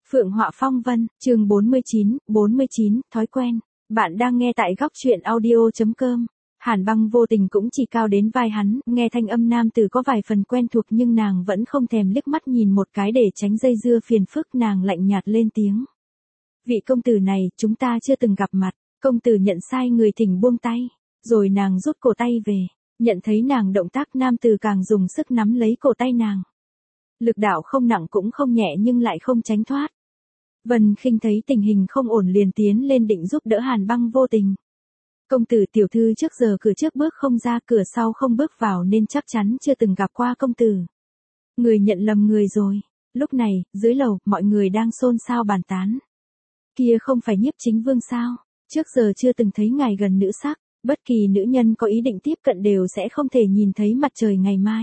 Phượng Họa Phong Vân, chương 49, thói quen. Bạn đang nghe tại góc truyện audio.com. Hàn Băng vô tình cũng chỉ cao đến vai hắn, nghe thanh âm nam tử có vài phần quen thuộc nhưng nàng vẫn không thèm liếc mắt nhìn một cái để tránh dây dưa phiền phức, nàng lạnh nhạt lên tiếng. Vị công tử này, chúng ta chưa từng gặp mặt, công tử nhận sai người thỉnh buông tay, rồi nàng rút cổ tay về, nhận thấy nàng động tác nam tử càng dùng sức nắm lấy cổ tay nàng. Lực đạo không nặng cũng không nhẹ nhưng lại không tránh thoát. Vân Khinh thấy tình hình không ổn liền tiến lên định giúp đỡ Hàn Băng vô tình. Công tử tiểu thư trước giờ cửa trước bước không ra cửa sau không bước vào nên chắc chắn chưa từng gặp qua công tử. Người nhận lầm người rồi. Lúc này, dưới lầu, mọi người đang xôn xao bàn tán. Kia không phải Nhiếp Chính Vương sao? Trước giờ chưa từng thấy ngài gần nữ sắc, bất kỳ nữ nhân có ý định tiếp cận đều sẽ không thể nhìn thấy mặt trời ngày mai.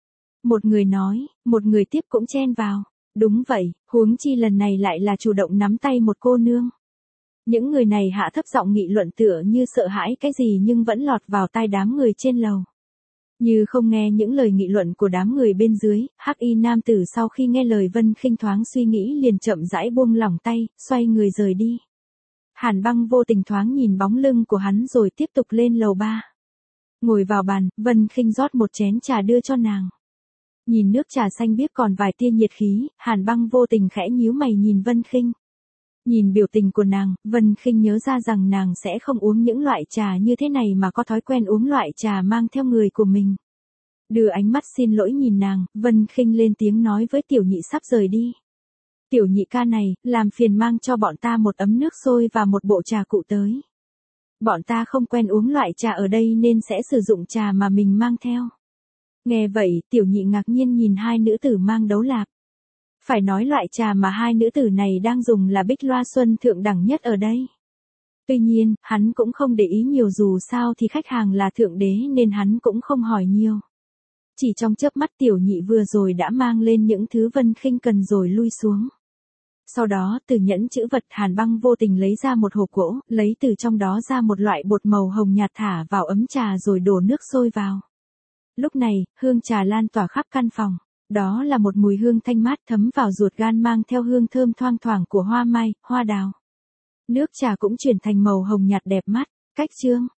Một người nói, một người tiếp cũng chen vào. Đúng vậy, huống chi lần này lại là chủ động nắm tay một cô nương. Những người này hạ thấp giọng nghị luận tựa như sợ hãi cái gì nhưng vẫn lọt vào tai đám người trên lầu. Như không nghe những lời nghị luận của đám người bên dưới, hắc y nam tử sau khi nghe lời Vân Khinh thoáng suy nghĩ liền chậm rãi buông lỏng tay, xoay người rời đi. Hàn Băng vô tình thoáng nhìn bóng lưng của hắn rồi tiếp tục lên lầu 3. Ngồi vào bàn, Vân Khinh rót một chén trà đưa cho nàng. Nhìn nước trà xanh biếc còn vài tia nhiệt khí, Hàn Băng vô tình khẽ nhíu mày nhìn Vân Khinh. Nhìn biểu tình của nàng, Vân Khinh nhớ ra rằng nàng sẽ không uống những loại trà như thế này mà có thói quen uống loại trà mang theo người của mình. Đưa ánh mắt xin lỗi nhìn nàng, Vân Khinh lên tiếng nói với tiểu nhị sắp rời đi. Tiểu nhị ca này, làm phiền mang cho bọn ta một ấm nước sôi và một bộ trà cụ tới. Bọn ta không quen uống loại trà ở đây nên sẽ sử dụng trà mà mình mang theo. Nghe vậy, tiểu nhị ngạc nhiên nhìn hai nữ tử mang đấu lạp. Phải nói loại trà mà hai nữ tử này đang dùng là Bích Loa Xuân thượng đẳng nhất ở đây. Tuy nhiên, hắn cũng không để ý nhiều dù sao thì khách hàng là thượng đế nên hắn cũng không hỏi nhiều. Chỉ trong chớp mắt tiểu nhị vừa rồi đã mang lên những thứ Vân Khinh cần rồi lui xuống. Sau đó từ nhẫn chữ vật Hàn Băng vô tình lấy ra một hộp gỗ, lấy từ trong đó ra một loại bột màu hồng nhạt thả vào ấm trà rồi đổ nước sôi vào. Lúc này, hương trà lan tỏa khắp căn phòng. Đó là một mùi hương thanh mát thấm vào ruột gan mang theo hương thơm thoang thoảng của hoa mai, hoa đào. Nước trà cũng chuyển thành màu hồng nhạt đẹp mắt. Cách chương,